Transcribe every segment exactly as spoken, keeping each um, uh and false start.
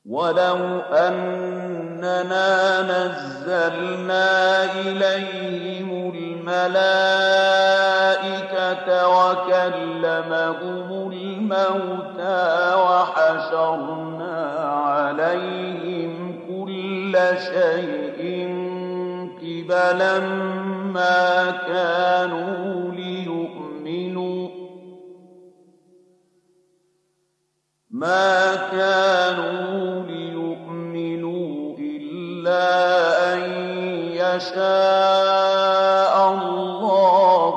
ولو أننا نزلنا إليهم الملائكة وكلمهم الموتى وحشرنا عليهم كل شيء قبلا ما كانوا ليؤمنوا ما كانوا ليؤمنوا إلا أن يشاء الله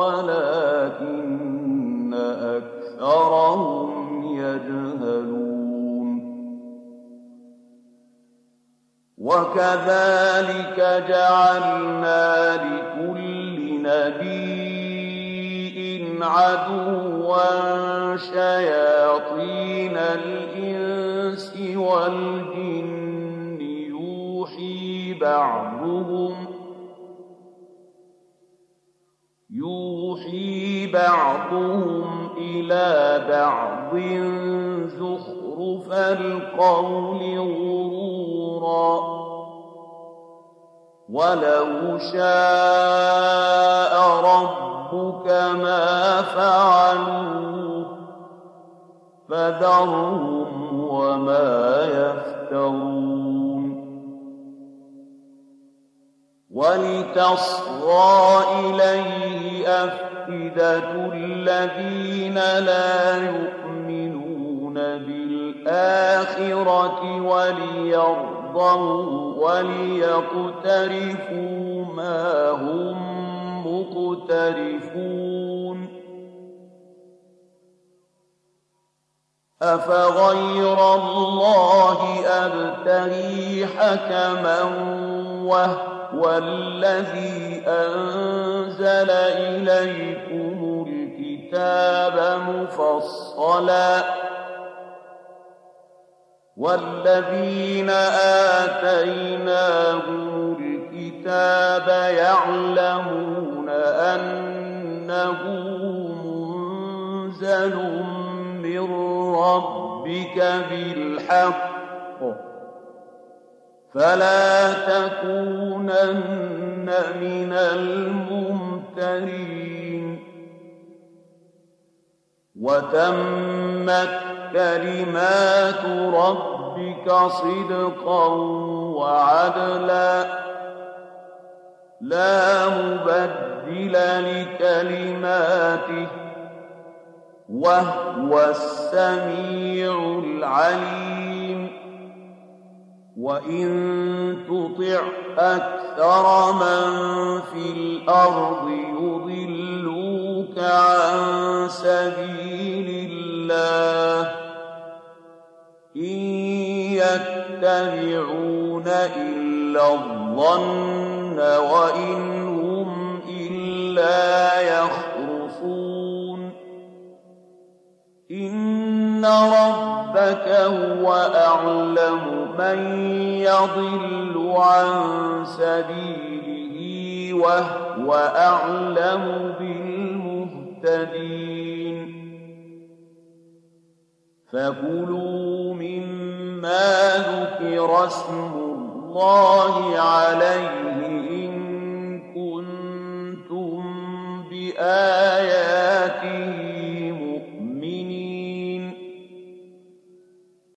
ولكن أكثرهم يجهلون وكذلك جعلنا لكل نبي عدوا شياطين الإنس والجن يوحي بعضهم يوحي بعضهم إلى بعض زخرف القول غرورا ولو شاء ربك ما فعلوه فذرهم وما يفترون ولتصغى إليه أفئدة الذين لا يؤمنون بالآخرة وليرضوا وليقترفوا ما هم مقترفون أفغير الله أبتغي حكما وهو الذي أنزل إليكم الكتاب مفصلا والذين آتيناهم الكتاب يعلمون أنه منزل من ربك بالحق فلا تكونن من الممترين وتمت كلمات ربك صدقا وعدلا لا مبدل لكلماته وهو السميع العليم وإن تطع أكثر من في الأرض يضلوك عن سبيل الله إن يتبعون إلا الظن وإن هم إلا يخرصون إن ربك هو أعلم من يضل عن سبيله وهو أعلم بالمهتدين فكلوا مما ذكر اسم الله عليه